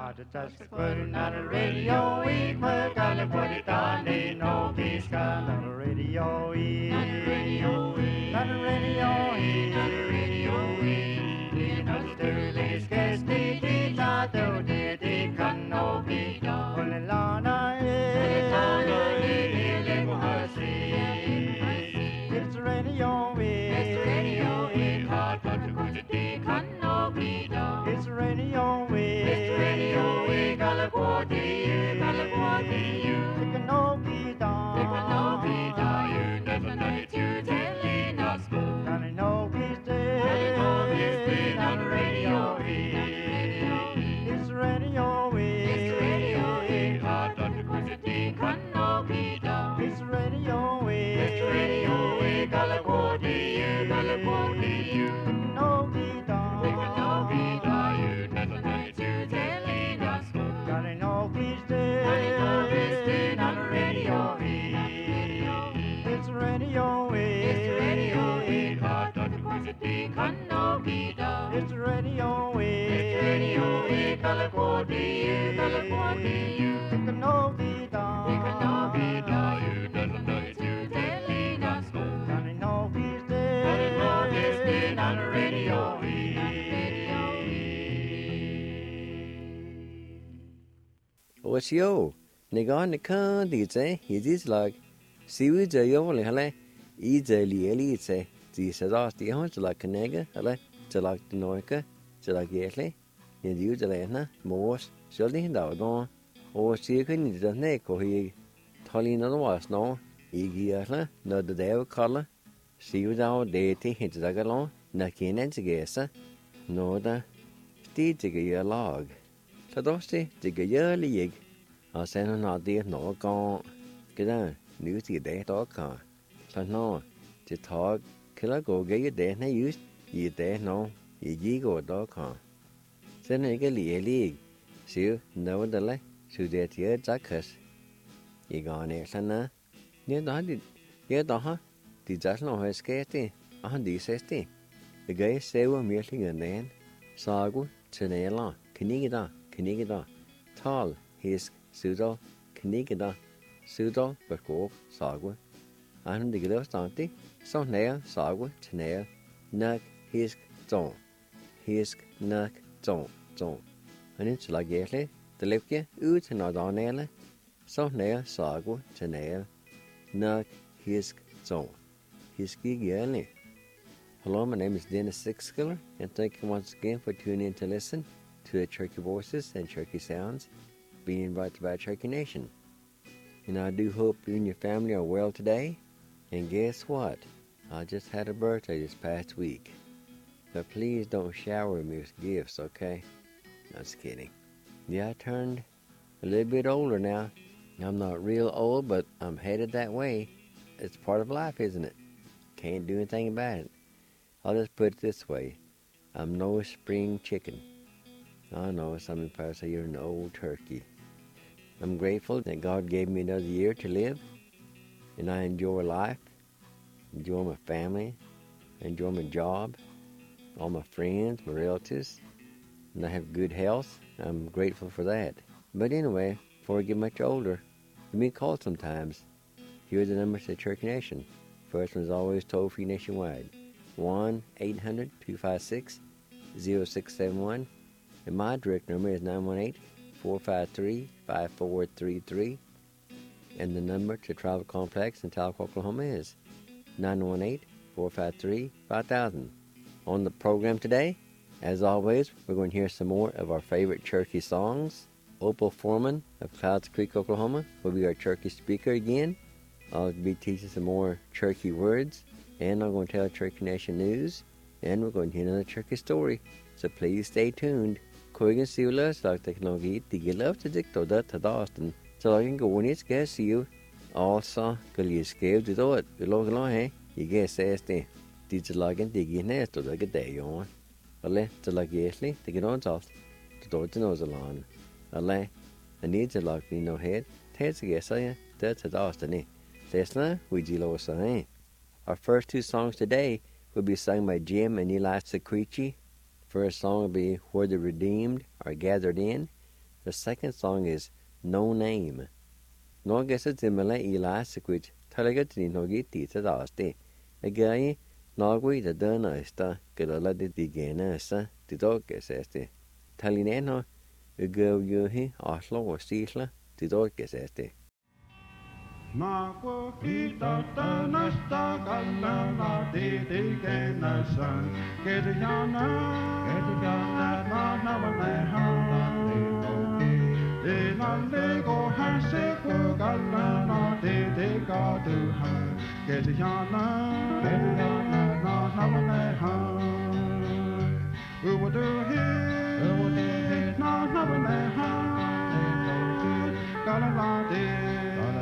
Not a radio, we put on the put it on the no peace not a radio, not a radio, not a radio, not a radio, not a sterling scarce the not the can no be done. It's radio, it's radio, hard but to go to the can no be done. It's radio, it's radio, Galaguati, you. It can no be done. It can no be done. You never know it, you telling us. Can I know he's dead? Can I know he's dead on the radio? It's radio, it's radio, hard but to go to the can no be done. It's radio, Galaguati, you. It can no be done. It can no be done. You never know it, you telling us. Can I know he's dead? Can I know he's dead on the radio? It's radio, it's radio, hard but to go to the can no be done. It's radio, Galaguati, you. It can no be done. It can no be done. You never know it, you telling us. Can I know he's dead? Can I know he's dead on the radio? What's yo? Negan the can did say, he is like, see with the yoli hale, easily elite say, the says the hunch like a nigger, hale, to like the noica, to like yetly, and you the lena, most, surely in the dawn, or see can the neck or he, Tolina was no, Iggy, no the devil color, see without deity hit the galon, Nakin and Sigesa, no the steed to get log. Så då ser det gärlig och sen när det någon cái nu thì det đó cả så nó chỉ thọ cái là có cái det này just gì det nó gì có đó cả sen này cái lì xíu nó đó lấy sự det thì chắc hết gì gọi này sao nè nhớ đó ha thì chắc nó hơi skate đi đi sẽ đi cái xe miếng người này sao cũng cho này là Knigida, Tal, Hisk, Sudo, Knigida, Sudo, Berkov, Sagwa. And the Gilles Dante, so nail, Sagwa, Chanel, Nug, Hisk, Zon. Hisk, Nug, Zon. And it's like Yetli, the Lipke, Ut, and Adonella, so nail, Sagwa, Chanel, Nug, Hisk, Zon. Hiski Yerli. Hello, my name is Dennis Sixskiller, and thank you once again for tuning in to listen to the Cherokee Voices and Cherokee Sounds being brought to by Cherokee Nation. And I do hope you and your family are well today. And guess what? I just had a birthday this past week. But please don't shower me with gifts, okay? No, just kidding. Yeah, I turned a little bit older now. I'm not real old, but I'm headed that way. It's part of life, isn't it? Can't do anything about it. I'll just put it this way. I'm no spring chicken. I know some people say you're an old turkey. I'm grateful that God gave me another year to live, and I enjoy life, enjoy my family, enjoy my job, all my friends, my relatives, and I have good health. I'm grateful for that. But anyway, before I get much older, give me a call sometimes. Here are the numbers to Cherokee Nation. First one is always toll-free nationwide, 1-800-256-0671. And my direct number is 918-453-5433. And the number to Travel Complex in Tahlequah, Oklahoma is 918-453-5000. On the program today, as always, we're going to hear some more of our favorite Cherokee songs. Opal Foreman of Clouds Creek, Oklahoma will be our Cherokee speaker again. I'll be teaching some more Cherokee words. And I'm going to tell Cherokee Nation news. And we're going to hear another Cherokee story. So please stay tuned. Koigan siula slag technology tigilov to dictoda to Dawson. So I can go when it's guess you. Also, you scared to do it. You log along, eh? You guess este. Did you log in diggy nest or like a day on? Ale, to like yesly, to get on off. To do it to nose along. Ale, I need to log me no head. Ted's a guess I that's a Dawson, eh? Listener, we deal with eh? Our first two songs today will be sung by Jim and Eli Secrechi. First song will be Where the Redeemed Are Gathered In. The second song is No Name. No guess it's in Malay last which Talagatini no giti to the day. A guy, no way the donasta, get a lady di genasa, the dog guess este. Talineno, a girl you he, or slow or steesla, the dog guess este. Na ko kita tanasta kalana de genasa Kedjana na na ha de na le go hase ko kalana de ka du ha Kedjana na na ha Who do he na na ha kalana de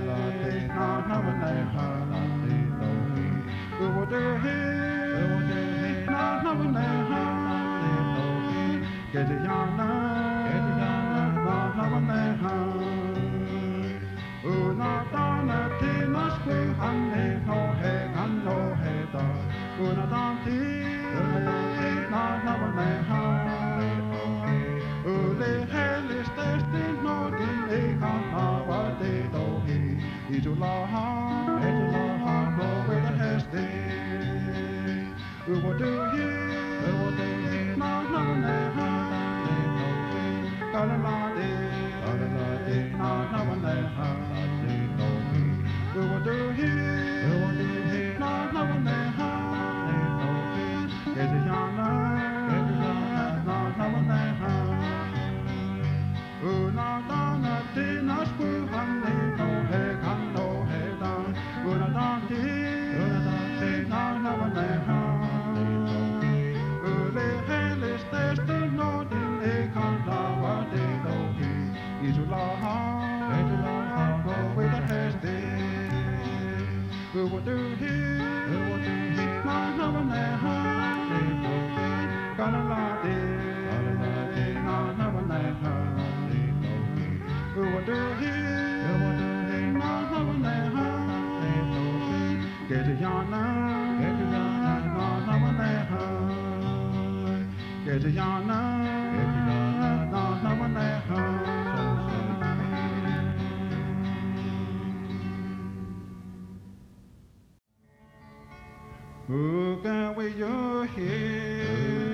Who can we you hear?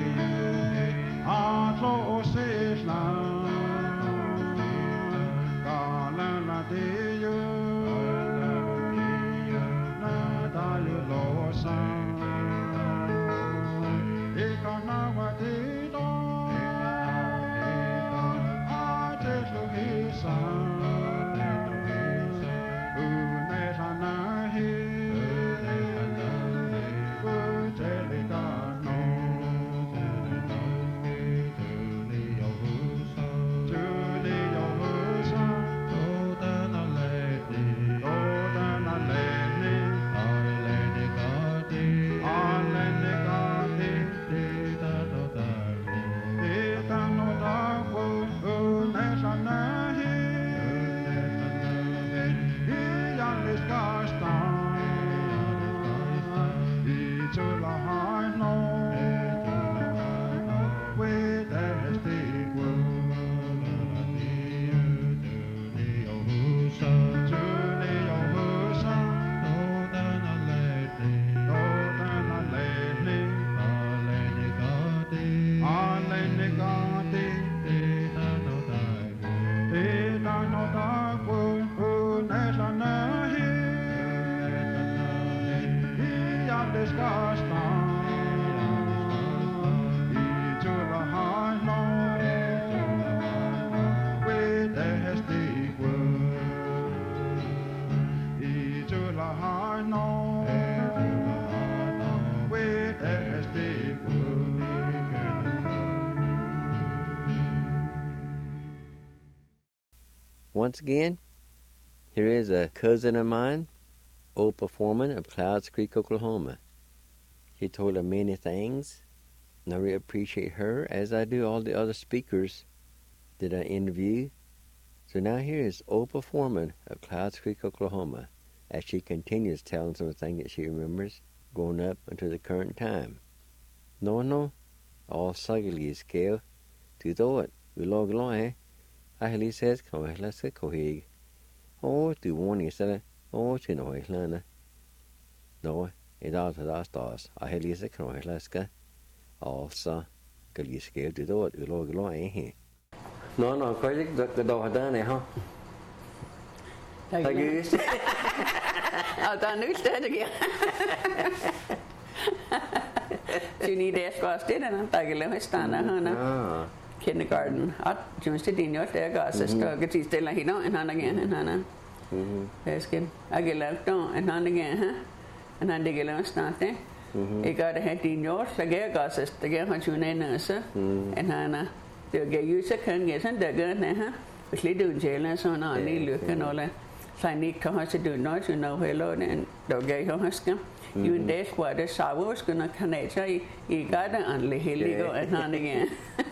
Our close is now. Galana de you, nada you lost. Ikana de do, I just look his son. Once again, here is a cousin of mine, Opal Foreman of Clouds Creek, Oklahoma. She told her many things, and I really appreciate her, as I do all the other speakers that I interview. So now here is Opal Foreman of Clouds Creek, Oklahoma, as she continues telling some things that she remembers growing up until the current time. No, all sagli scale, to do it, we log along, ahli says kohla se kohig. Oh, do one is that? Oh, to no islana. No, it out of that stars. Ahli se kohla ska. Also, galiske det då det låg eh. No, quite the dog done eh, huh? Tack just. Ja, der nu stadig igen. Så ni det skal også det der, der kan lave stande her. Kindergarten. Og du måste din jo der gør så skal til stille hende en han igen han. Det skal. Jeg kan lave då en han igen her. En han det kan lave snart det. Jeg gør det her din jo, så kan jeg gøre så det kan han jo ned så. En han det kan jo så kan jeg sådan der gør det her. Hvis lidt udjæler sådan og lige lykke noget. Сайн нэг тохиос дүүнөөс нөхөлөө дөгэй хөөсгэн юун дэс гуадэ савос гэнэ канэчай игада анле хелиго энханигэ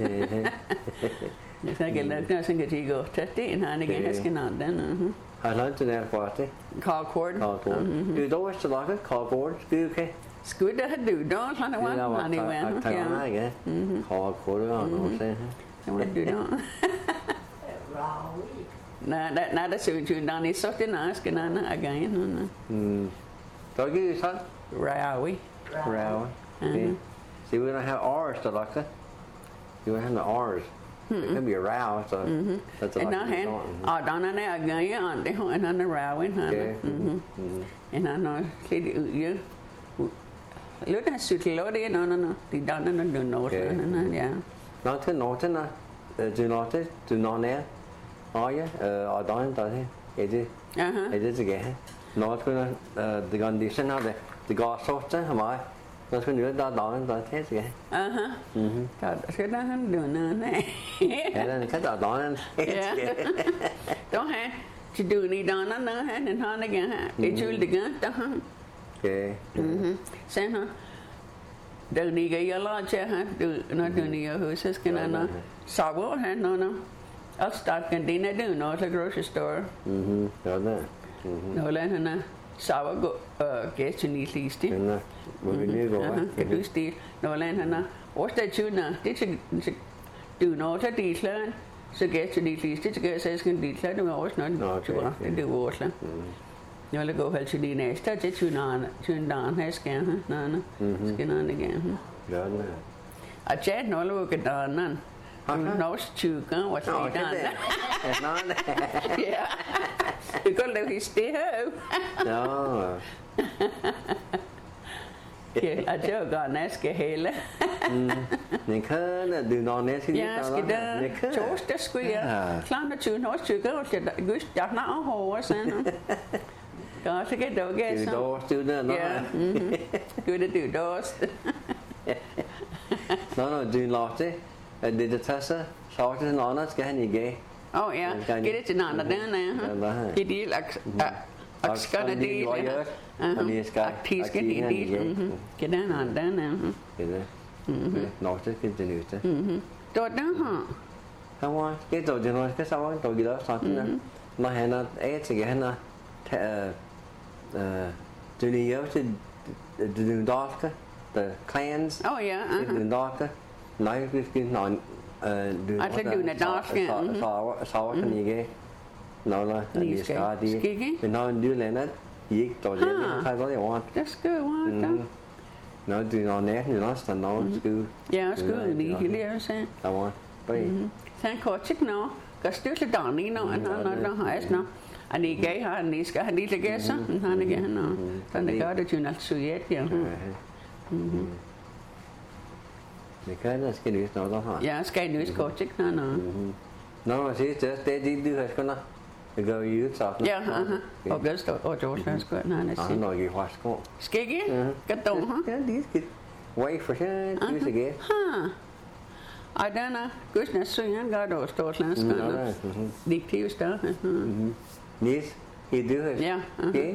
нэсэгэлэкнэ сингэтиго тэтти энханигэ хэскэнандэн Hallandene party. Callcord. Du då är det laget callcord skulle Skulle det du då han var han i vän. Ja. Callcord och så. Det var du då. Nej, der ser jo der er så det nej skal nej igen. Då giver det så. Rawi. Okay. See, we don't have R's to like that. You have the R's. It can be a row, so that's a lot. Og der er igen, og det har en raw in her. En anden lidt ud, ja. Lidt af cykel, og det er noget, de der er noget, ja. Norten, du når og der er det til gæt. Når skulle det condition af det går så til mig. Når skulle det der til gæt. Der skal der han do noget. Ja, den kan der. Ja. Då han til du ni der noget han en han igen her. Det er det gør der han. Okay. Sen han der ni gør jeg lader til han du når du ni er hos skal han så hvor han noget. I'll start cantina do no at the grocery store. Ja det. No la hana sawa go get to need least. Ja. Må vi lige gå. Ja, du stil. No la hana. What's that tuna? Det do no at the plan. Så get to need least. Det gør så skal det plan du også noget. Det også. Jeg vil gå helt til det næste. Det tuna her skal han. Nej. Skal han igen. Ja det. At chat no look at der Nos tykker, og så det. Ja. Du kan lave his det her. Ja. Ja, at jeg går næske hele. Ni kan du når næske ja, skal der. Torsdag skulle jeg. Klar med 20 års tykker, og jeg gøst der har hårdt sådan. Gør så kan du gætte så. Du dårst du der. Ja. Gør det du dårst. Nå, du låter det tasser, så er det en anden, skal han ikke. Ja, get det til en anden, der. Det er del ak skal det del. Og det skal aktiske del. Get den anden. Det. Nå, det kan det nytte. Då der har. Han var det då det når skal så var dog givet sådan. Når han er til han er det er jo til det danske, the clans. Ja. Det danske. Nej, det skal nå du så kan ikke nå det skal det men når en lille land ikke dog det har godt jeg want det skal want når du når næsten er også når skal ja skal lige hele så der var bare så kort ikke nå kan stille der lige når har jeg nå og det gav han lige skal han lige lægge så han ikke han og sådan gør det jo nok så ja det kan der skal løse noget der har. Ja, skal løse godt ikke noget. Nå, det du har skønner. Det gør vi ud så. Ja, og det står og jo så skal han sige. Nå, i Vasko. Skal ikke? Kan du? Ja, det skal. Wait for sure. Du skal ikke. Ej, den er gudsen så han gør det stort landskab. Diktiv større. Nis, du har. Ja. Okay.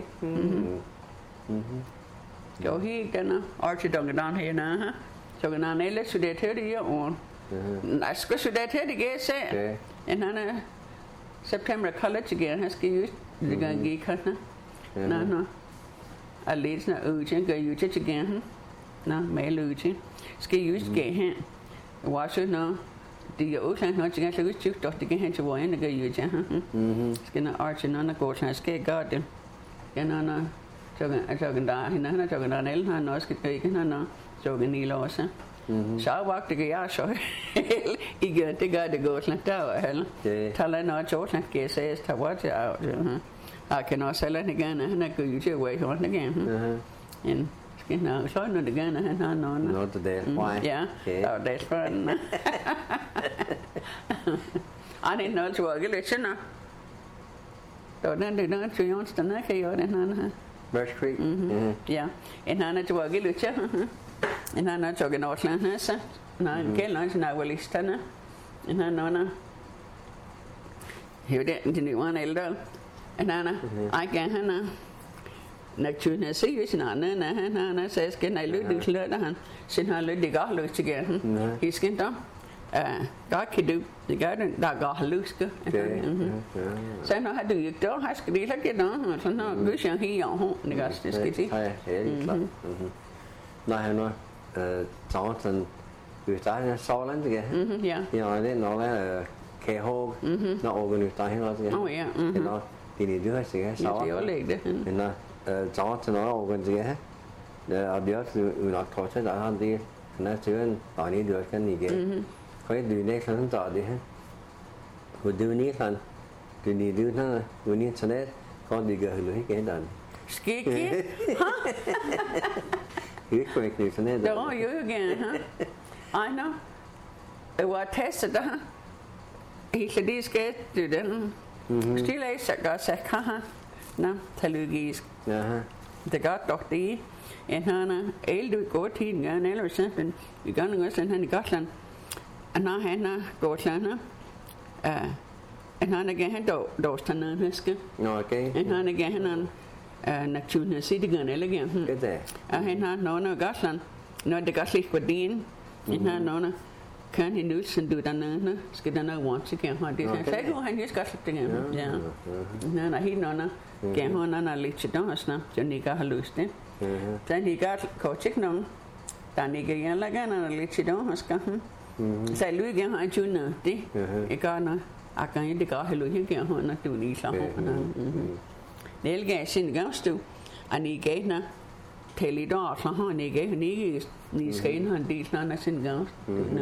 Jo, den er ortodongen down her nå. Så kan han ellers studere til det i år. Nej, skal studere til det igen, så. Han er September College igen, han skal just det gang gik han. Nå. Og lidt sådan ud til, gør jo til igen. Nå, mal ud til. Skal just gå hen. Også nå, die Ausland hat sich ganz gut doch die gehen zu wollen der Jüge genau Archen an der Goldschneider geht Garten genau sagen da hinein sagen da Nell han også gekriegt han så ni låse så vagte jeg så ikke det gør det Goldschneider der heller taler noget Goldschneider kan sige at what jeg kan også heller ikke gerne han er gøy til way hånden igen en genau så når det gerne han har noget ja og det er spændende anh ấy nói cho cái lịch sử nào rồi nên thì nó chơi nhón tận nó khi ở đây nó Birch Creek. ja en han är cho cái lịch sử en han är cho cái något land här så när cái land när väl listan en han nåna hur det inte nu han äldre en han jag kan han när tjuna sig ju sina när han säger ska nej lydigt löda han sen har lydigt går lydigt igen hisken då đó khi được thì cái đã gọi lướt cơ, sao nó hay được đó hay cái gì là cái đó, nó cứ sang hy vọng không, này cái gì? Này nó, cháu thân, người ta nó so lắm kìa, nhưng mà nó là khe hô, nó ô người ta nó kìa, thì nó thì đi đưa sẽ so, thì nó cháu thân nó ô người kìa, để ở đó thì nó có thể đã hơn đi, nó chưa tỏi đi được cái gì kìa. Khói đuôi này khăn tỏ đi ha, hồi đuôi này khăn, đuôi này đuôi nó, đuôi này cho nên con đi gỡ lưỡi cái đàn. Ski, Cái quẹt đi cho nên. Đó, you again, huh? I know. It was tested, huh? He said these guys do that. Still I said, ha, no, Talugis. Det godt dog det, en han ældre går til den gerne eller sådan, vi gør noget sådan han i Gotland. Når han er Gotland, han er gerne dårstanden huske. Okay. Han er gerne naturen siddigen eller gerne. Det er. Han har nogen af Gotland, når det går slik på din, han har nogen kan han nu sen du dernede, skal der noget want til gerne have det. Så jeg han husker også det gerne. Ja. Han er helt nogen gerne han er lidt til dansna, så ni kan have lyst det. Så ni kan coach nogen. Der ni kan jeg lade gerne lidt til dansna. Så jeg lykker har en tjune det. Jeg gør noget. Jeg kan ikke gøre heller ikke gøre noget du lige så hårdt. Det er ikke sin gavstu. Og ni gav når til i dag så har ni gav ni skal ind han del når sin gavst.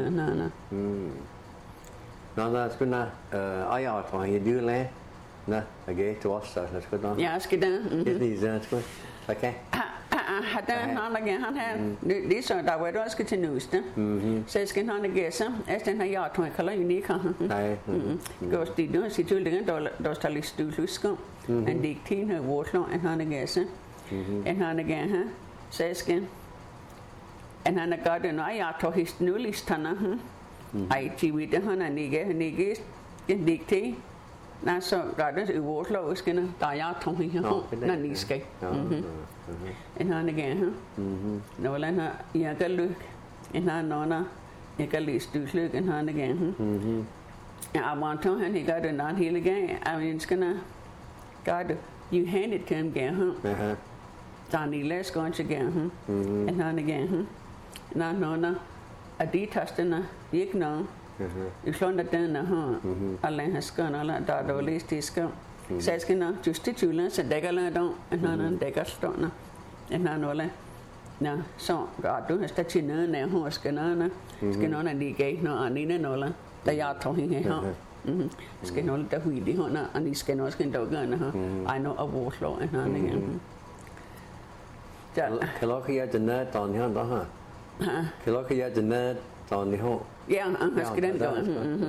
Nå, der skal na ejer fra i dyrlæge. Nå, jeg gav til os så skal der. Ja, skal der. Det lige så skal. Okay. Han har det så der var også til nøste. Så skal han ikke så. Den har jeg tror jeg kalder unik. Nej. Går det nu sit ud den der står lidt stulhusker. En diktin har vorslå en han ikke så. En han ikke her. Så skal en han er godt når jeg tror hist nu listerne. Ej til vi det han ikke en diktin. Nå så gør det i vorslå skal der jeg tror her når ni skal. En han ikke her. Når han har jeg kan lykke. En han når jeg kan lige stullykke en han ikke her. Ja, man tror han ikke gør det når hele gang. Jeg ønsker gør det. You hand it to him gerne. Der ni læs går til gerne. En han ikke her. Når at de tasterne ikke noget. I slår den her. Alle har skøn eller der læst det skøn. Så jeg skal nå just det tydelig så dækker lidt om en anden dækker stående. En anden nå så gør du har til noget nær hos skal noget lige gav noget andet noget der jeg tror hende her. Skal noget der hui det her og ni skal noget skal dog gøre her. Ej nu og hvor slår en anden igen. Ja. Kan du ikke den der don her der her? Kan du ikke den der don her? Ja, han skal den gøre.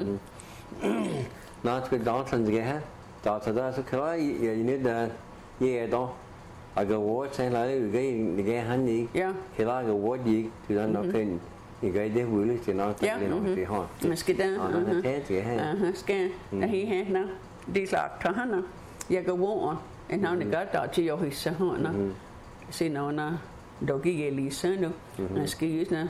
Nå, skal der sådan det her. Der så kan jeg net der ja da. Jeg går over til lại cái hắn đi. Cái là cái word gì thì nó khen cái det vui thì nó det thì họ. Skal der. Thế thì ha. Skal der he nå. Det sagt han nå. Jeg går over en han gør der til jo hisse han nå. Se når der gik lige så nu. Skal jo nå.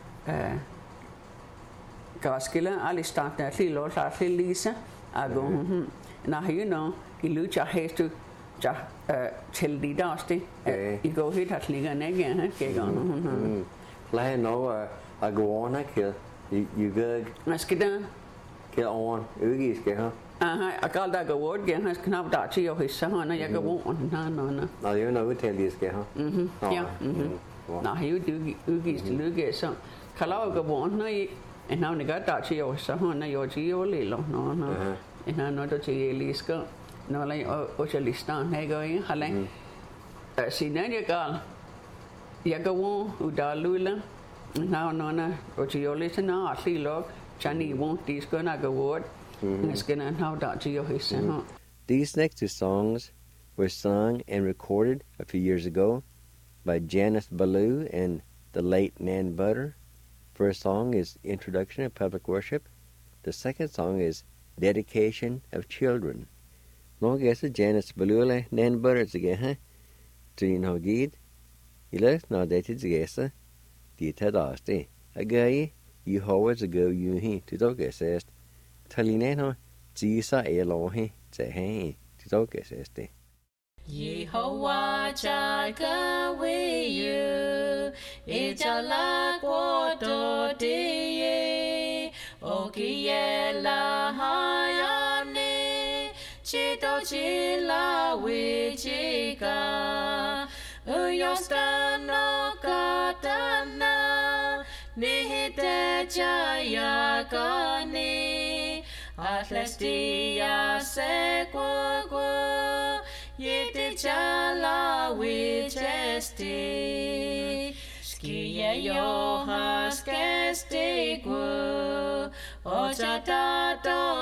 Gaskela alle start der til lort til Lisa. Jeg går når you know i lucha hestu ja til de der sti i går helt at ligge ned igen kan jeg nå Lad nå at gå on her You good? Askida. Get on. Oogie ska ha. I called that a word again. Has knap that to your his son. I go on. No. No, you know we tell you ska ha. Yeah. Now you do oogies to look at some. Kalau go on. No, and now they got that to your son. No, your geo lilo. No. And I know that you liska. No, like Ochelistan. Hey, going. Halle. See, then you go. Yagawo, Udalula. Now, Nona, what you listen now, I see log. Chani won't these gonna go word. It's gonna how that you his. These next two songs were sung and recorded a few years ago by Janice Ballou and the late Nan Butter. First song is Introduction of Public Worship. The second song is Dedication of Children. Long as Janice Ballou Nan Butter together, to you know gid. Ilus now dated together. The Tadaste. A guy, you always go you he to dog assist. Talineno, Gisa Elohi, say hey, to dog assist. Yehovah jaga you, ijala kwoto diye, okiela hayane, chito chila wichika, uyostano katana, nihite jaya kani, atlestia sequo. Yeti chala wichesti, skia johas kestiku, ochata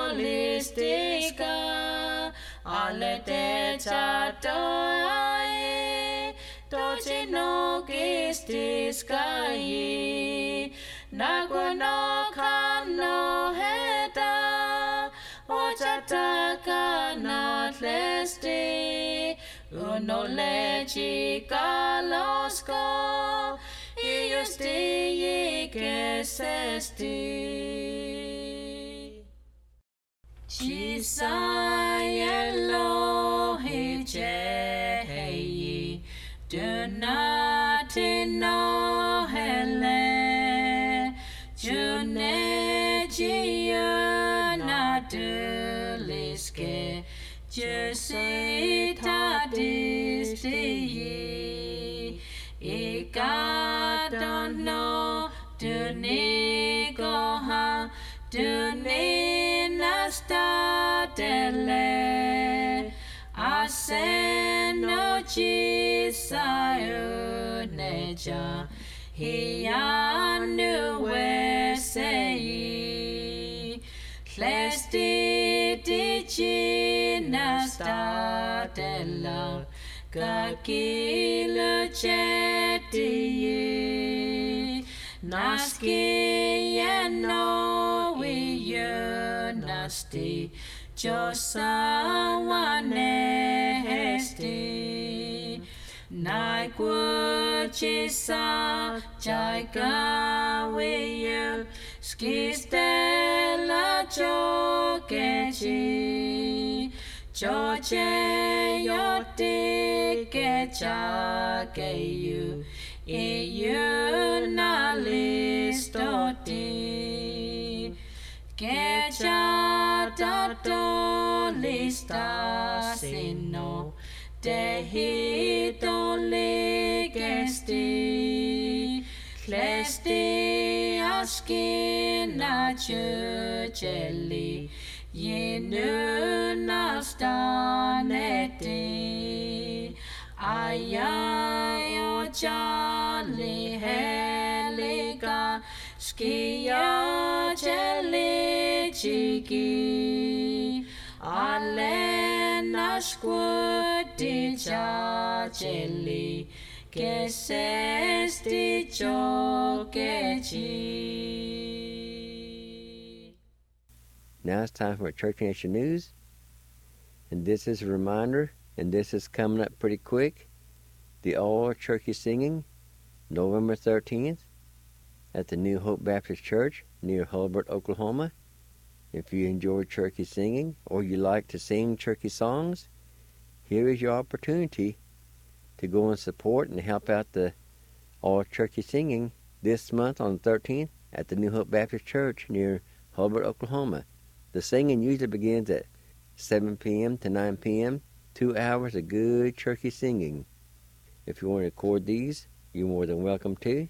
tolistika, alle te chato ai, tochino kistiska yi, naguano kano heta, ochata kanat lesti, uno lechi kalosko, iusti kesesti. Chisai Elohi Jehi, do not know hele, June Giona Duliske, Jusita Disti, Ika don't know, Dunigoha, Duninasta dele, Aseno Chisayo Neja, Hianu Wesei, Clesti Dichinasta della, Kakilo Cheti, Naski Yeno Nasti, Josawane Hesti, Naikuchisa Jaika Wiyu, Skistela Chokechi, Choche Yoti Kecha Keyu, Iyu Nalistoti, Kecha Tato Lista Sino, Dehito Ligesti, Clesti Askina Chucheli, Yinu Nastaneti, Ayayo Jali Heliga, Skia Jeli Chiki, Alena Squati Jali, Kesesti Chokechi. Now it's time for Church Nation News. And this is a reminder, and this is coming up pretty quick. The All Turkey Singing, November 13th, at the New Hope Baptist Church near Hulbert, Oklahoma. If you enjoy turkey singing or you like to sing turkey songs, here is your opportunity to go and support and help out the All Turkey Singing this month on the 13th at the New Hope Baptist Church near Hulbert, Oklahoma. The singing usually begins at 7 p.m. to 9 p.m., 2 hours of good churchy singing. If you want to record these, you're more than welcome to.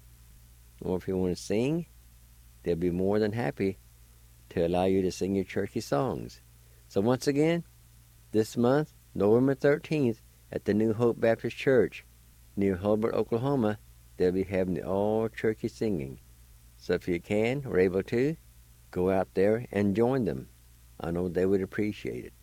Or if you want to sing, they'll be more than happy to allow you to sing your churchy songs. So once again, this month, November 13th, at the New Hope Baptist Church near Hulbert, Oklahoma, they'll be having the all-churchy singing. So if you can or able to, go out there and join them. I know they would appreciate it.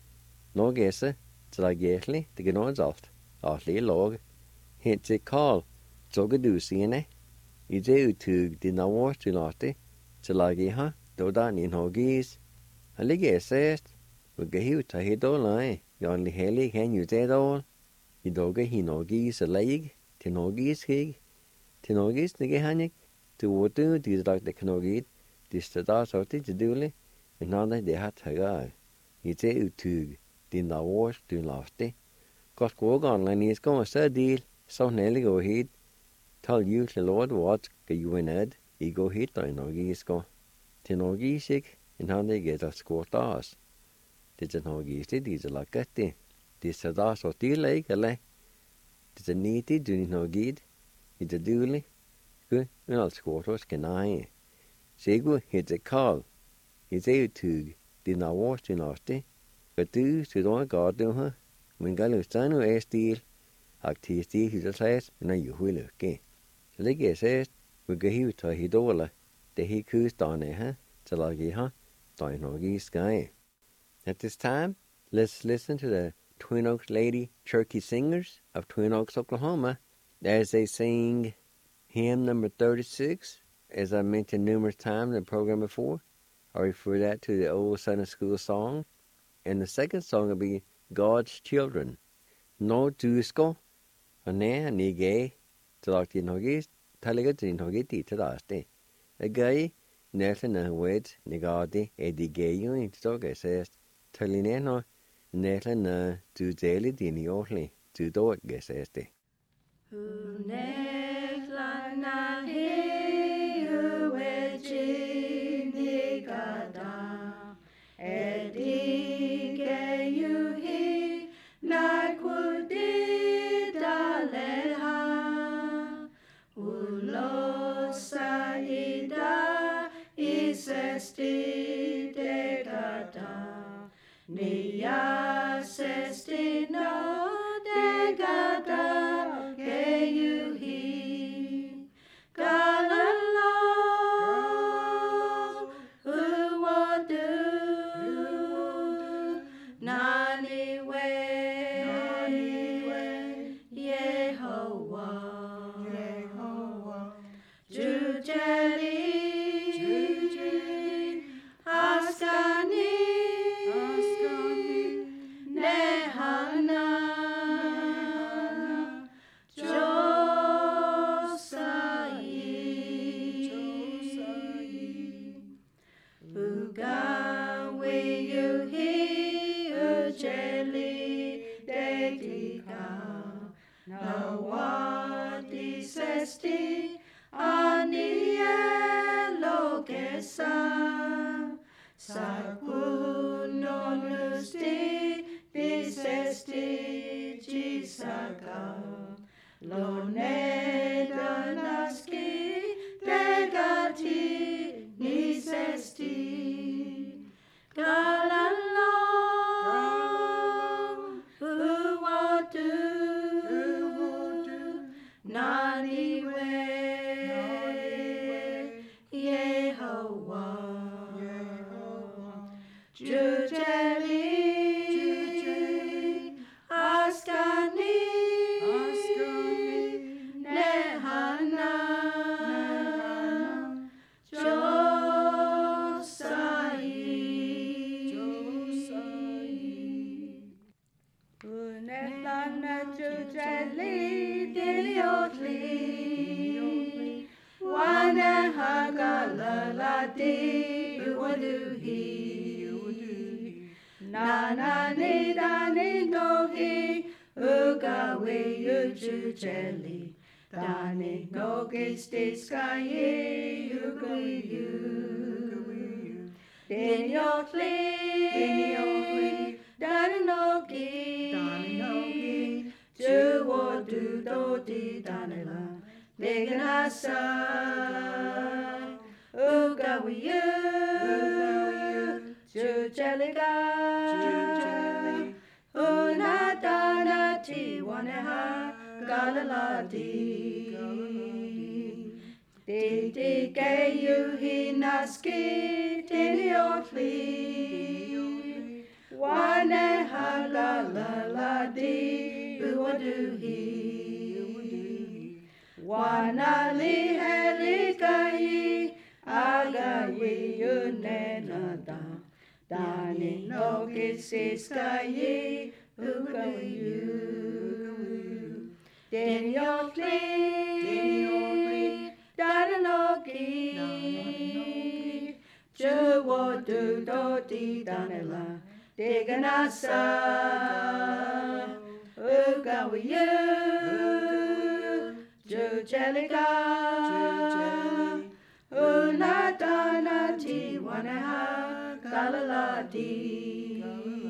Nå gese, til jeg gjertelig, det går oft, atlig log, hent til kall, tog du sine, I det utug din avår til lati, til jeg ha, då dan in hogis. Han ligger sest, og gehiv ta hidolai, janlig helig hen ju det all. I doge hin hogis leig, til hogis hig, til hogis nige hanik, til wotu, til dag det knogit, til stada sorti til dule, men nada det hat hagai. I det utug din avår til lati. Godt gå gan is gå så deal, så nellig gå hit. Tal you til Lord what ga you in ed, I go hit og hogis gå. Til hogis ik, en han det get skort as. Det er hogis det er lakati. Det stada sorti leig eller. Det er niti du hogid. I det dule. Gu, men al skort hos kenai. Segu hit det call. I det utug din avår til lati. But du til don god du ha. Men galustanu stil. Aktiv stil til det men jeg huile ikke. Så ligger jeg sest, vi går hiv til hidola, det hi kustane ha, til jeg ha, da I nogi sky. At this time, let's listen to the Twin Oaks Lady Cherokee Singers of Twin Oaks, Oklahoma, as they sing hymn number 36. As I mentioned numerous times in the program before, I refer that to the old Sunday school song. And the second song will be God's Children. No tusko, ane nige, til din hogis, talega din hogiti til daste. A guy, nerten a wet, negadi, edigeyo in toga sest, talineno, nerten a tu deli din yotli, tu dot geseste. Unetlana he ueji nigada, edige you he, nakwudi daleha, ulo saida isesti degada, nia sesti no degada, ke you he, galalo, uwadu, nani we, Yehovah, Jujeli, Askani, Nehana, Josai, Ugawi yuhi, Ujeli, Dedika, Nawadi sesti, Anielo gesa, Sakunon lusti, Bisesti jisaka, Lonedanaski, Degati, Nisesti, Galalo, Uwadu, Naniwe, Yehovah, Jujeli, Askani, Nehana, Josai, Unetlana Jujeli, Diliotli, Wana hagalalati, Uwaduhi, Nana nida nindohi, Ugawe Ujujeli, Dani no giste sky you go you. Den jag fler, Dani no gi, du och du då di Dani la, lägger hassa, uga with you, ju jeliga, una dana ti waneha, galala di. Di ge you hinaski, tini otli, waneha galala di, uwadu hi. Wanali helikai, aga ye unenada, dani no kisiskai, uga you. Den jag fler, dani no gi, ju wo du do di dani la, diganasa, uga you. Jujeliga, una dana ti waneha galaladi.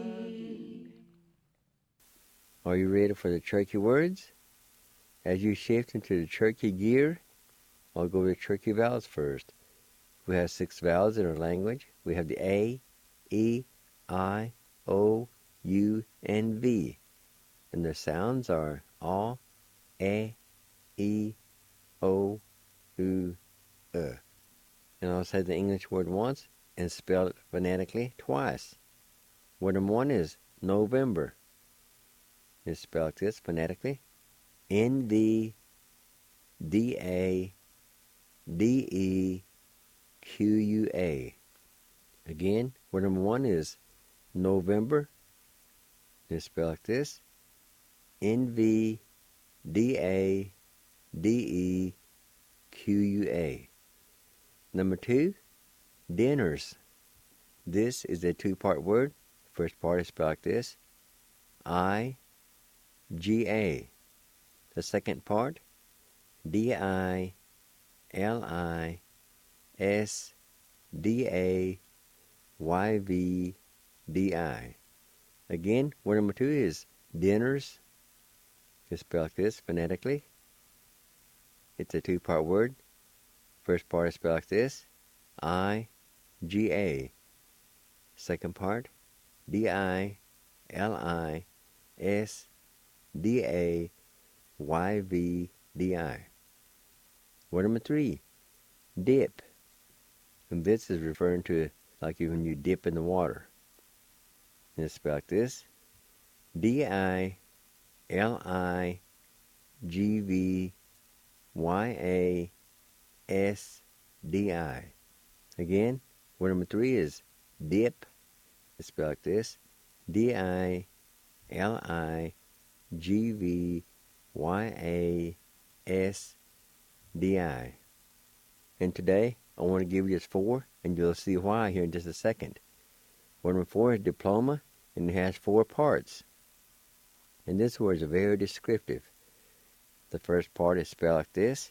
Are you ready for the Cherokee words? As you shift into the Cherokee gear, I'll go with Cherokee vowels first. We have 6 vowels in our language. We have the A, E, I, O, U, and V. And their sounds are A, E, E, O, U, And I'll say the English word once and spell it phonetically twice. Word number 1 is November. It's spelled like this phonetically. N-V-D-A-D-E-Q-U-A. Again, word number 1 is November. It's spelled like this. N-V-D-A-D-E-Q-U-A. Number 2, dinners. This is a 2-part word. First part is spelled like this. I-G-A. The second part, D-I-L-I-S-D-A-Y-V-D-I. Again, word number 2 is dinners. It's spelled like this phonetically. It's a 2-part word. First part is spelled like this, I-G-A. Second part, D-I-L-I-S-D-A-Y-V-D-I. Word number 3, dip. And this is referring to like when you dip in the water. And it's spelled like this, D-I-L-I-G-V-Y-A-S-D-I. Again, word number 3 is dip. It's spelled like this, D-I-L-I-G-V-Y-A-S-D-I. And today, I want to give you just 4, and you'll see why here in just a second. Word number 4 is diploma, and it has 4 parts. And this word is very descriptive. The first part is spelled like this,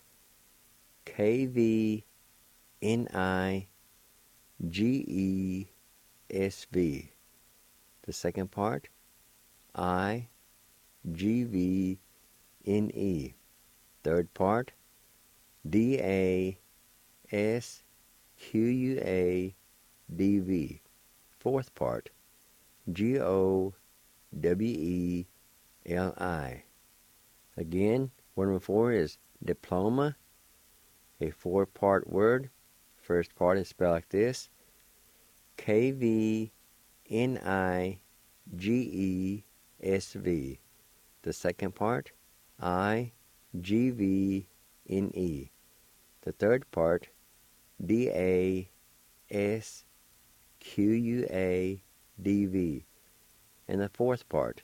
K-V-N-I-G-E-S-V. The second part, I-G-V-N-E. Third part, D-A-S-Q-U-A-D-V. Fourth part, G-O-W-E-L-I. Again, word number 4 is diploma, a 4-part word. First part is spelled like this, K-V-N-I-G-E-S-V. The second part, I-G-V-N-E. The third part, D-A-S-Q-U-A-D-V. And the fourth part,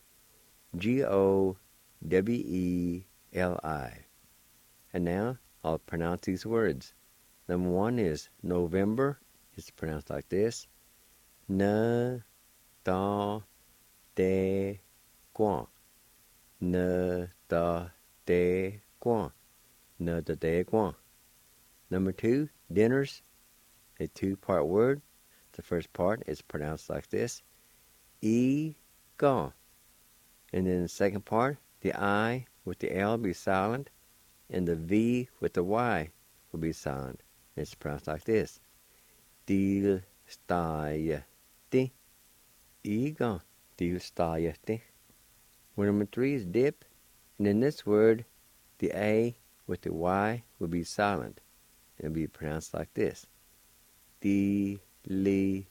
G-O-W-E-L-I. And now, I'll pronounce these words. Number 1 is November. It's pronounced like this. N-Da-De-Guan. N-Da-De-Guan. another day gone. Number 2, dinners, a 2-part word. The first part is pronounced like this, e-ga. And then the second part, the I with the L will be silent, and the V with the Y will be silent. It's pronounced like this, dilstayeti, e-ga, dilstayeti. Word number 3 is dip, and in this word, the A with the Y will be silent. It will be pronounced like this, diligesti,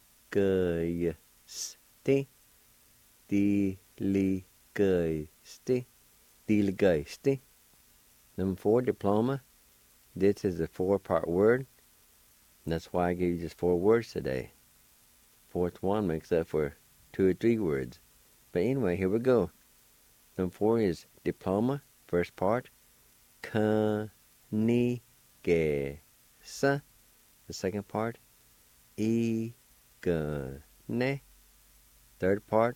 diligesti, diligesti. Number 4, diploma. This is a 4-part word, and that's why I gave you just 4 words today. Fourth one makes up for 2 or 3 words. But anyway, here we go. Number 4 is diploma, first part. Kanigesa, the second part. Igane, third part.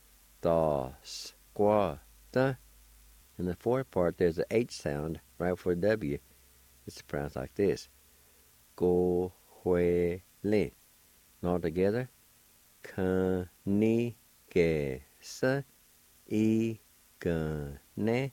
Dasquata. In the fourth part, there's an H sound right before W. It's pronounced like this, Gohuele. And all together, Kanigesa, Igane,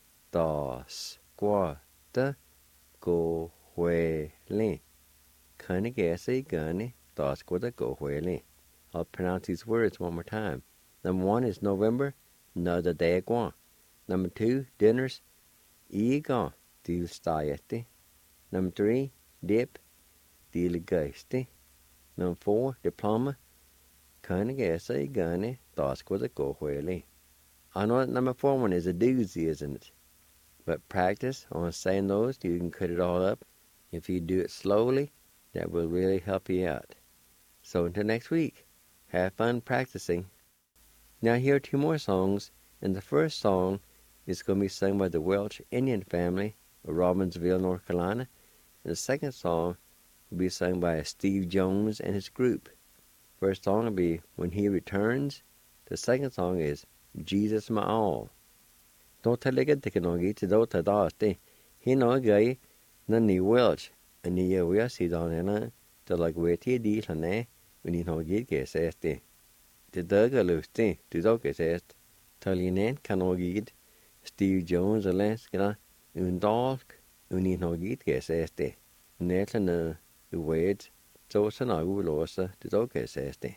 Dasquata, Gohuele. Kanigesa, Igane, Dasquata, Gohuele. I'll pronounce these words one more time. Number 1 is November, another day gone. Number 2, dinners, e-ga, dilstayeti. Number 3, dip, diligesti. Number 4, diploma, kanigesa, igane, dasquata, gohuele. I know that number 4 one is a doozy, isn't it? But practice on saying those, you can cut it all up. If you do it slowly, that will really help you out. So until next week, have fun practicing. Now here are 2 more songs, and the first song is going to be sung by the Welch Indian family of Robbinsville, North Carolina, and the second song will be sung by Steve Jones and his group. First song will be When He Returns. The second song is Jesus My All. Don't tell again to Kanogi to do to daste. He no gay, none ni Welch, and he will see down in to like wait he deal on when he no get says the dugga lusti to dog says Talinen Kanogi. Steve Jones og lænskere undalk uninoget gæsæste. Nætlerne uvæt, så sådan uvelåse, det dog gæsæste.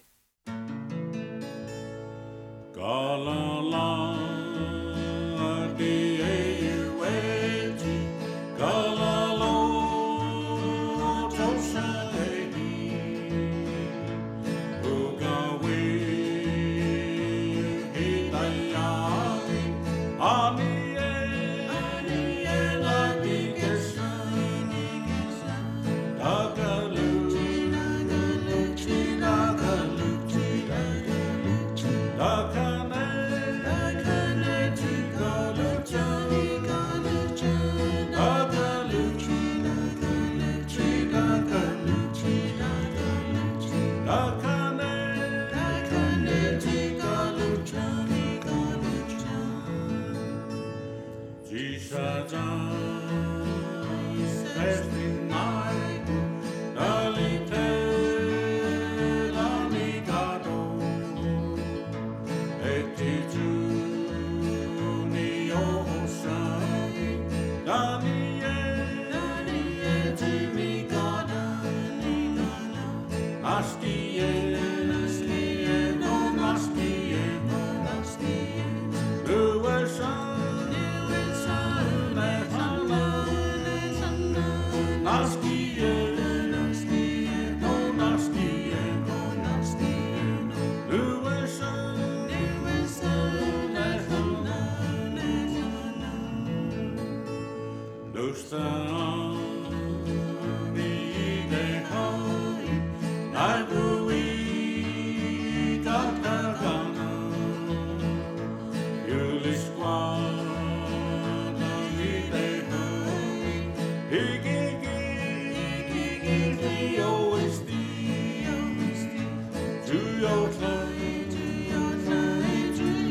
Galala, de uvæti, galalo, toshahi, ugawi, hitayami,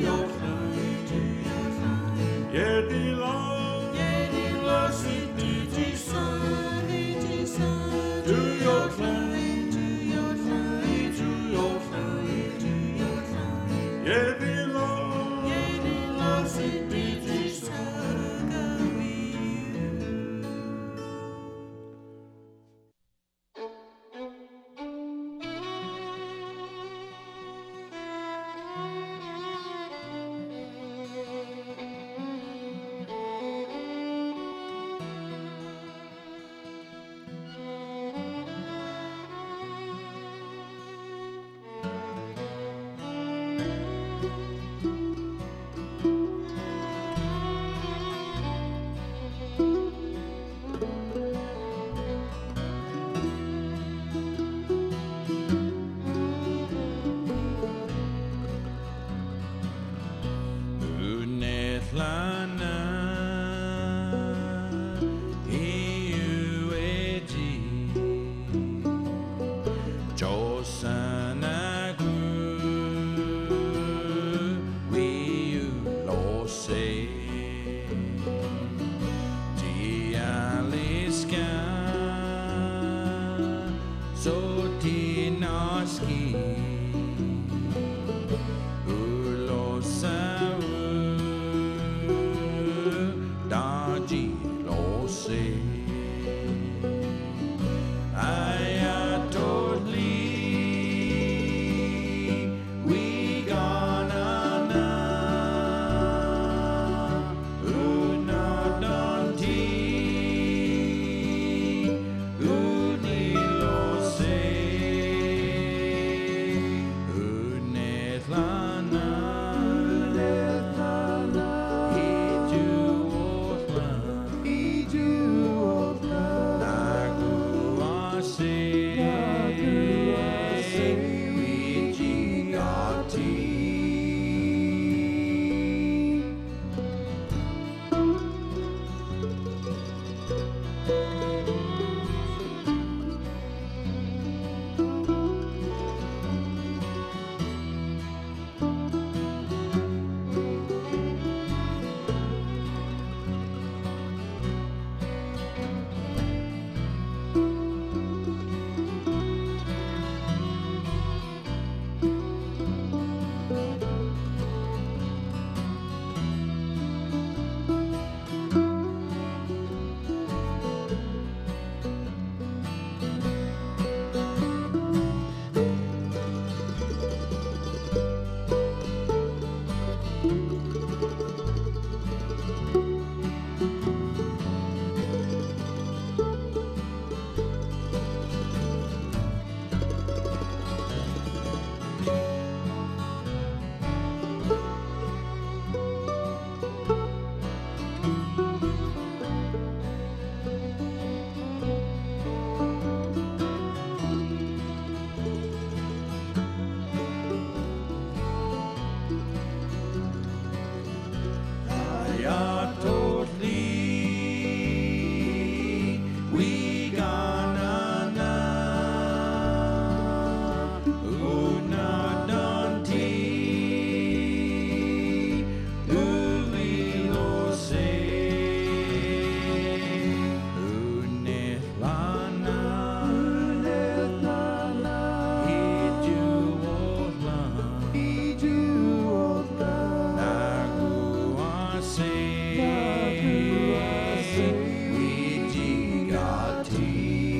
Yedila, siti Una Dante, Uvilo se, Unehlana, Ijuotla, Naguase, Wijigati.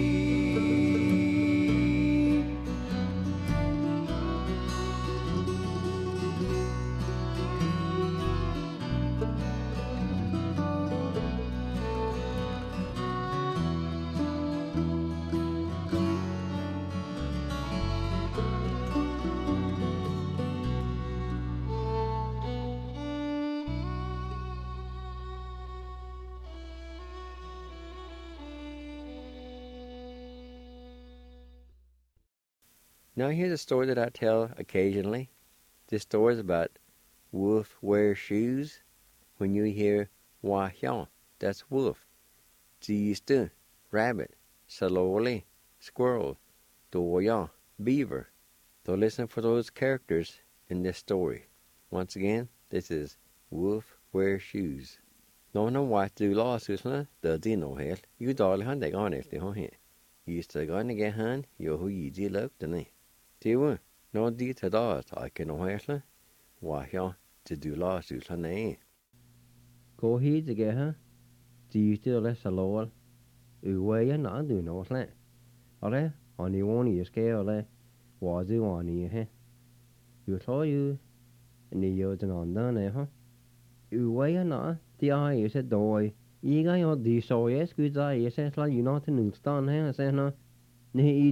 Now here's a story that I tell occasionally. This story is about wolf wears shoes. When you hear wah-yaw, that's wolf. Geestu, rabbit. Saloli, squirrel. Doya, beaver. So listen for those characters in this story. Once again, this is wolf wears shoes. No what do lawsuits na the dino hell. You darling han deg on efter hon here. You still gonna get han, yo who you deal up to me. Tiwa, no di ta da I can no hell. Why ya to do lawsuits on the Go he to get her. Do you still less a lol? Uwe ya na do no slant. Ole, on you won't you scare ole. Was you on you he? You saw you. And you on done eh huh? Uwe ya na, the eye is a doy. You got your di so yes, good eye is like you not in Newston he, I say no. Nihi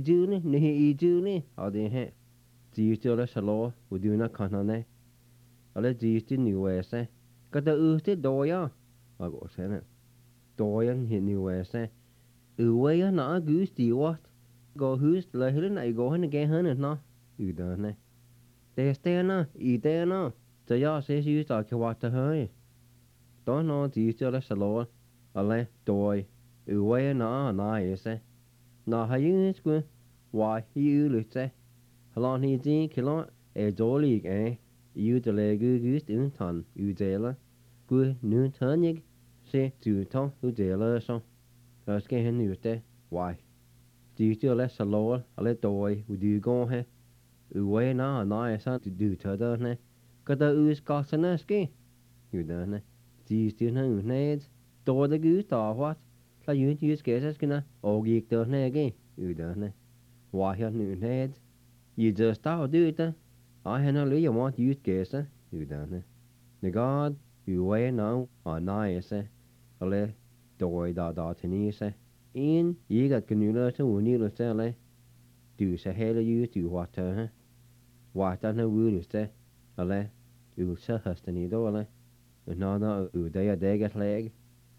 Juni, or the he. Do you still less a law? Would you not con on eh? Ole, do you still new eh? Got the ooste doya. I go say it. Doyan hit new eh? Uwe ya na goose di what? Go who's like hidden I go in again hun no? You done eh? They stay na, eat there no. So ya says you like what to her. Don't know do you still less a law? Ole, doy. Uwe ya na is eh? Na ha you squin. Why you look say? Halon he ding kilon a jolly eh? You the leg goose in ton, you jailer. Good noon turnig. Say to Tom who jailer so. Let's get him used there. Why? Do you still less a lower? A little boy, would you go here? Uwe na a son to do to the ne? Got the ooze cost an ski. You done it. Do you still know nades? Do the goose or what? So you use guesses gonna all geek the ne again. You done it. Why have new nades? You just start do it. I had no you want to use guesses. You done it. The god, you weigh now or nice. A le doy da tenise. In ye got canula to needle sell. Do say hell you do what huh? What I know wood is there. A le, you sell hustany dole. No, they a dag leg.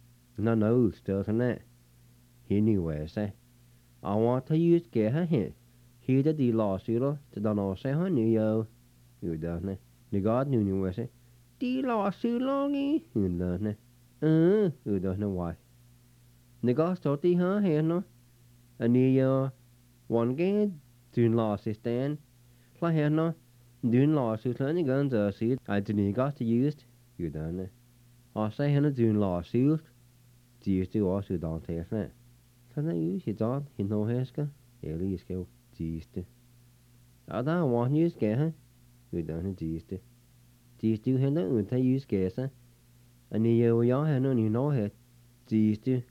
No, still to net. He knew where say. I want to use get her here. He did the lawsuit to don't know say honey yo. You done it. The god knew where say. The lawsuit longy. You done it. You don't know why. The god thought the her here no. And the one game doing lawsuit stand. Like here no. Doing lawsuit learning guns seed. I didn't got to used. You done it. I say henne doing lawsuit. Do you still also don't take it? Can I use it on? He no heska. Eli is go. Geeste. I don't want you to get her. You done it, geeste. Geeste, you had no to use gas. And you had no know it. Geeste.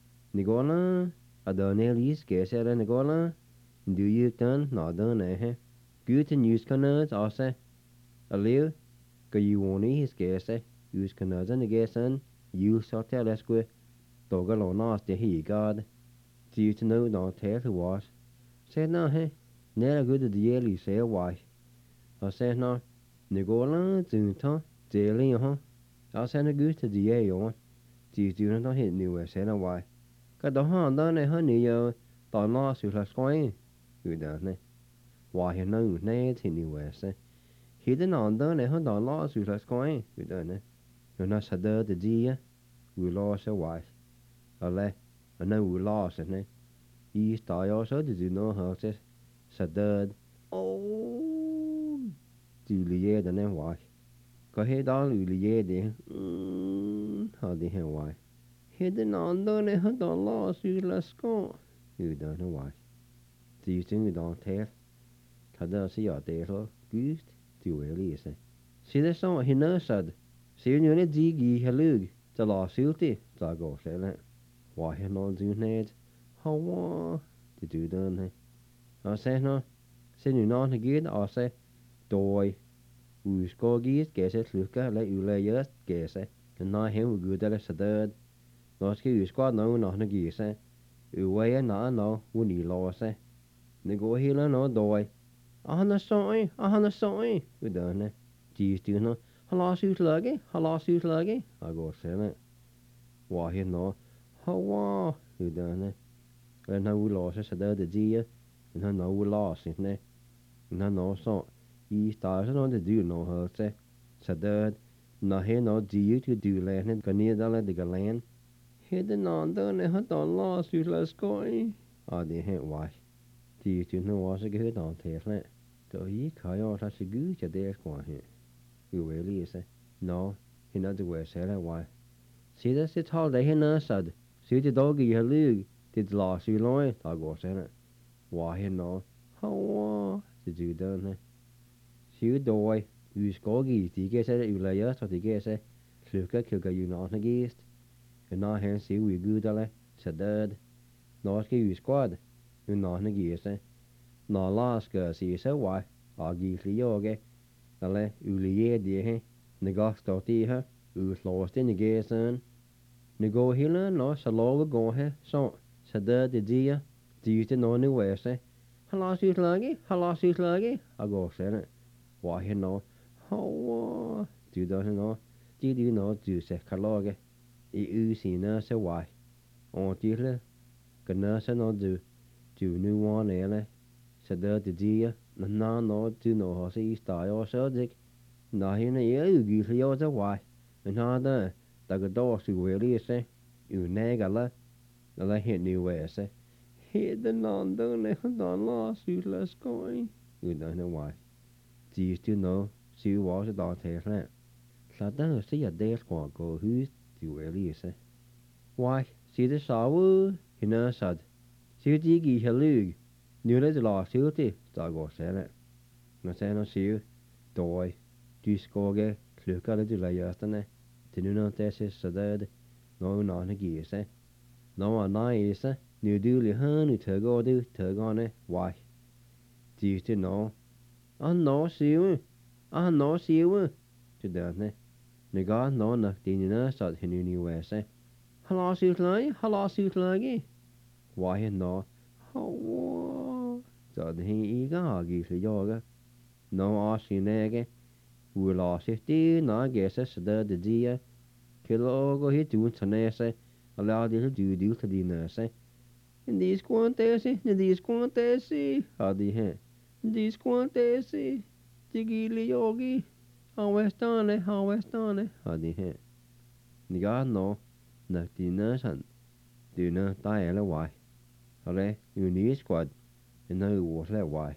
Nicola, I don't know use gas at Nicola. Do you done? Not done, eh? Good and use canards, I say. A live. Go you won't use gas, use canards and the gas and you shall tell us go. Dog alone, nasty, he God. Do you to know, don't tell who was. Said no, hey. Never good at the yearly say why. I said no. Nicola, Zunta, daily, I send a good to the year on. Do you not hit new? I said why. Got the hand done a honey, don't lost you last coin. You done it. Why you know, nay, it's anywhere, say. He didn't done a hundred lost you last coin. You done it. You're not so dirty, the dear. We lost a wife. I know we lost it, ne? You start also did you know how it is? Sadad, Oh, du lige den er vej. Có hết đó lige det. Har det her vej. Hết den andre này har der la syg la skå. Udan her vej. De synger der til. Har der siger det så. Gud, du er lige så. Se det så hende sad. Se jo ne digi halug. Der la syg det. Der går selv. Vej her når du ned. Hawa. Det du den her. Og så nå. Se nu når han givet og så. Døj. Uskågis gæse slukka eller ulægjes gæse. Nå hen ugudt eller sadød. Nå skal uskåd nå når han gæse. Uvæge nå uni låse. Det går hele nå døj. Og han er søj. Udønne. De styrer. Han lader sig udlage. Og går selv. Hvor hen nå. Hawa. Udønne. Og han ulåse sadød det diger. Men han ulåse ikke. Men han så. I starten når det dyr når hørt sig. Så død. Når hen når dyr til dyrlægene går ned eller det går land. Hedden andre har dollar sygt lad skøj. Og det her vej. De synes nu også ikke hørt om til sig. Så I kan jo også se gud til det skøj her. Jo vel lige så. Nå, hende du er selv vej. Se det sit hold det hende sad. Se det dog i halvøg. Det lader sygt løg, der går selv. Hvor hen når. Hawa. Det dyr den her. Siu døj, uskågis, de kan sætte ulægjes, og de kan sætte slukka kylka junatne gist. Når han siu i gudale, så død. Når skal uskåd, junatne giste. Når la skal sige så vej, og gisli joge. Eller ulige de her, negak stort i her, uslåst i negesen. Nego hele, når så lov gå her, så død det dier, dyste når nu væse. Halas utlage, og går selv. Hvor hen nå. Hawa. Du der nå. De nå du se kalage. I usine se vej. Og de gna se nå du. Du nu wan ele. Så der det dier. Nå du nå har se i steg og så dik. Nå hende er ugiflig jo så vej. Men har der går dog så vel se. Unagala. Eller hen nu væse. Heden andre ne han la sygt lad skøj. Udan her vej. De styr nå, syv år så der til sig. Så der siger det skal gå hus, du er lige så. Vej, siger det så ud, hende sad. Siger de ikke i halvøg. Nu er det la sygt det, der går selv. Når så nå siger, døj, du skåge, klukker det du lader hjørterne. Til nu når det siger så der det, når han giver sig. Når han nej sig, nu du lige han utøger du, tøgerne, vej. De styr nå. Han når sive. Til dørne. Negar når nok dine sad hende i USA. Halas utlage. Hvor hen når. Hawa. Så det hen ikke har givet jaga. Når også nægge. Ula sig det når gæse så der det dier. Kilo gå hit ud til næse. Og lad det du til din næse. Men de skulle se. Har de her. De skulle se. De gilde yogi. Havestane. Har de her. Nigar nå. Når de næsen. Dyne der alle vej. Og det jo nye skvad. En høj urslæg vej.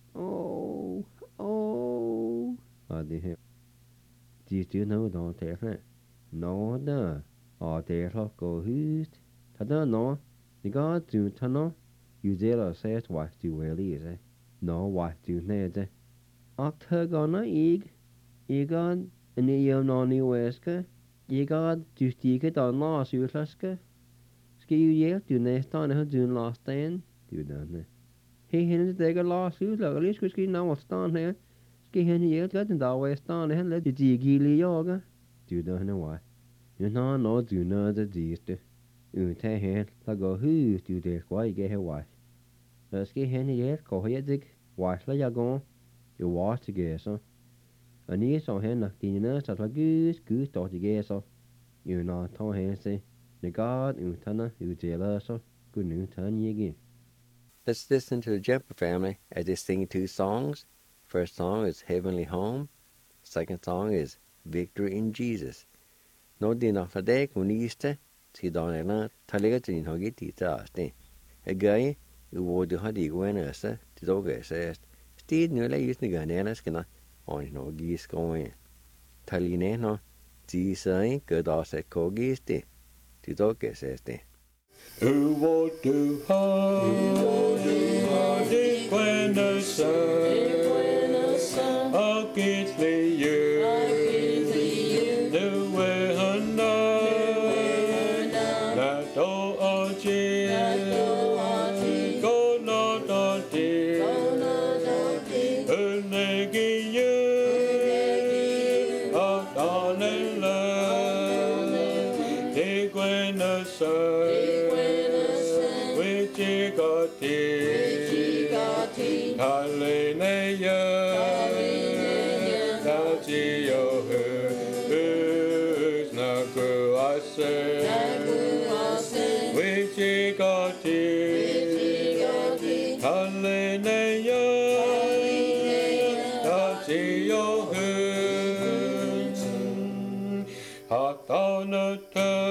Har de her. De styr noget der til sig. Nå der. Og det er gå hyst. Ta der nå. Nigar du ta nå. Jo der sæt vej du er lige sig. Nå vej du nede. Og tøgerne ikke. Ikke en jævn i væske. Ikke du stikker der nå sydlaske. Skal jo hjælpe du næsten har du last den. Du denne. Hende det ikke last sydlager. Lige skulle nå stand her. Skal hende hjælpe den der var stand her. Lad du gilde yoga. Du denne vej. Nu nå du nå det diste. Udtag her. Der går hus du det går ikke her vej. Der skal hende hjælpe gå her dig. Vejsler jeg går. Jo var til gæser. Og ni så hen dine næste så Gud står til gæser. Jo når tog hen se. Negar utana uddeler så. Gud nu tan ikke. Let's listen to the Jumper family as they sing two songs. First song is Heavenly Home. Second song is Victory in Jesus. Når det nok for dig uniste til Donald, der ligger til din hugget i tørste. Jeg gør hvor du har de gode næste til dog sæst. steed nu la use ni gun ela skina on no gis going taline no ti sai good offset ko gis ti do que se este Uwo du ha di quena sa a kitli you the way hana na do aji go no do di unegi you a danela di quena sa Hallelujah, Tatio, who's not who I say, which he got it. Hallelujah, Tatio, who's hot on a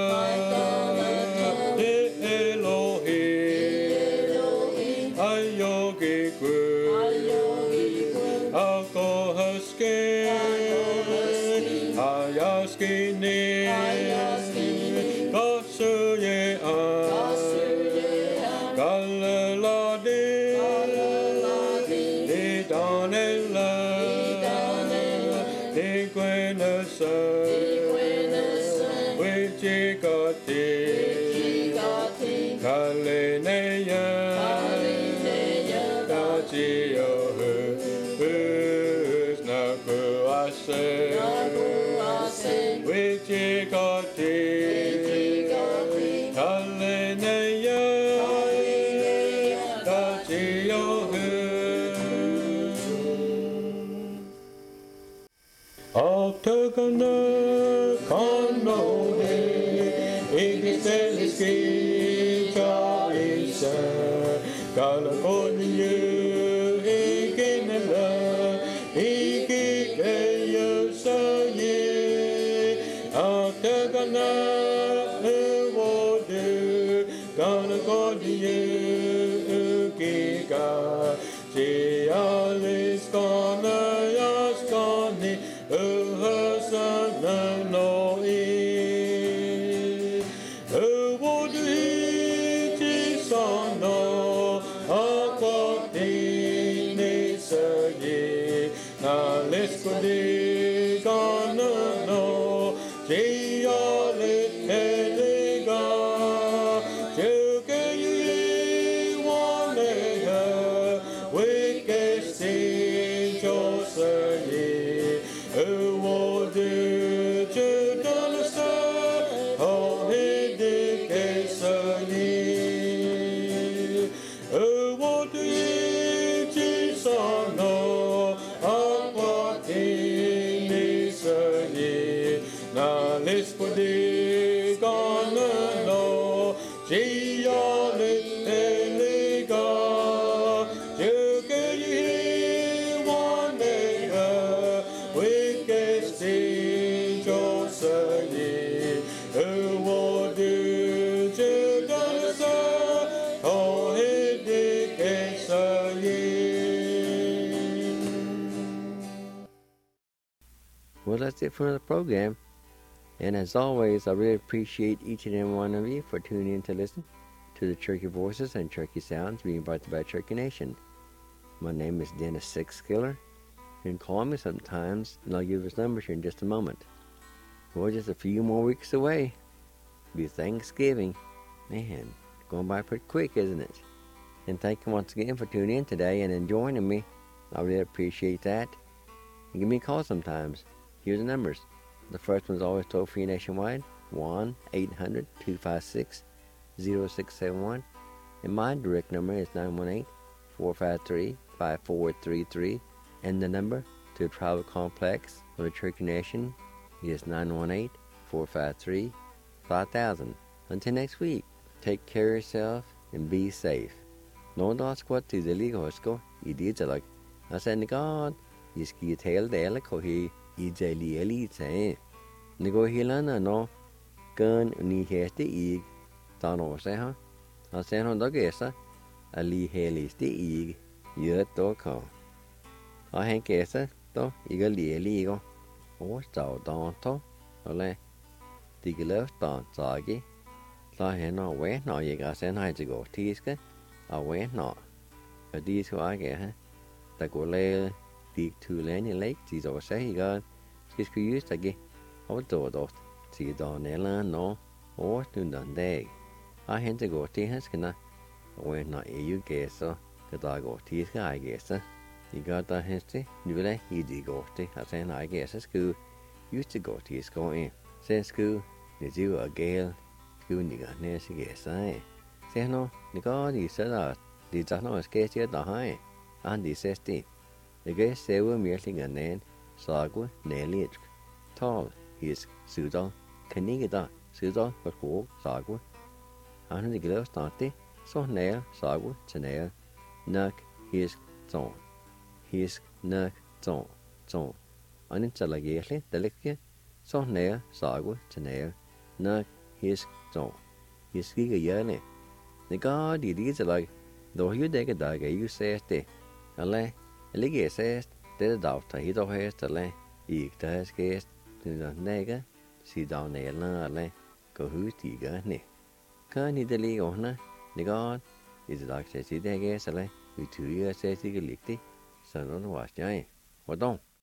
Well, that's it for the program. And as always, I really appreciate each and every one of you for tuning in to listen to the Cherokee Voices and Cherokee Sounds being brought to you by Cherokee Nation. My name is Dennis Sixskiller. You can call me sometimes, and I'll give his number here in just a moment. We're just a few more weeks away. It'll be Thanksgiving. Man, going by pretty quick, isn't it? And thank you once again for tuning in today and joining me. I really appreciate that. You give me a call sometimes. Here's the numbers. The first one's always toll-free nationwide, 1-800-256-0671. And my direct number is 918-453-5433. And the number to the Tribal Complex of the Cherokee Nation is 918-453-5000. Until next week, take care of yourself and be safe. No dos squat to the legal hosko, you did like I said, God, you ski tail the Elicohi. Ijali elite. Nigo hilana no gun ni heste ig. Tano se ha. A sen on dogesa. Ali helis de ig. Yet do ko. ở hàng kia sẽ đó ý cái lìa lì con ủa chào đón thôi rồi lại thì cái lớp đón chờ cái là hiện nó quét nó gì cả sẽ nói chỉ có thi cái ở quét nó ở đi số ai kìa ha tại của lê thì thứ lẽ như lấy chỉ rồi sẽ cái use tại cái ở chỗ đó chỉ đó này là nó ủa tương đương đây ở hiện chỉ có thi hết cái nào quét nó yêu cái số cái đó có thi cái ai cái số thì cái đó hết chứ như vậy thì chỉ có thì sẽ nói cái số cứ use chỉ có thi cái em sẽ cứ để chỉ ở cái cứ những cái này sẽ cái sai sẽ nó你個你說啦，你早上嘅車到海，安迪說的，你個社會面係個人，啥個能力，tall is 數到，肯定嘅da，數到個好啥個，安你個了打的，所能啥個就能，neck is 重 ，his neck 重，安你就嚟嘅咧，得力嘅，所能啥個就能，neck is 重 ，his 幾個嘢咧。你個弟弟就嚟，到佢哋嘅大嘅要寫的，係咧，你嘅寫得到睇到係就咧，而家嘅就那個是到你啦咧，個好啲嘅呢，佢你哋呢個呢，你個你就大寫字嘅嘅就咧，佢主要寫字嘅力啲，上到話齋，我懂。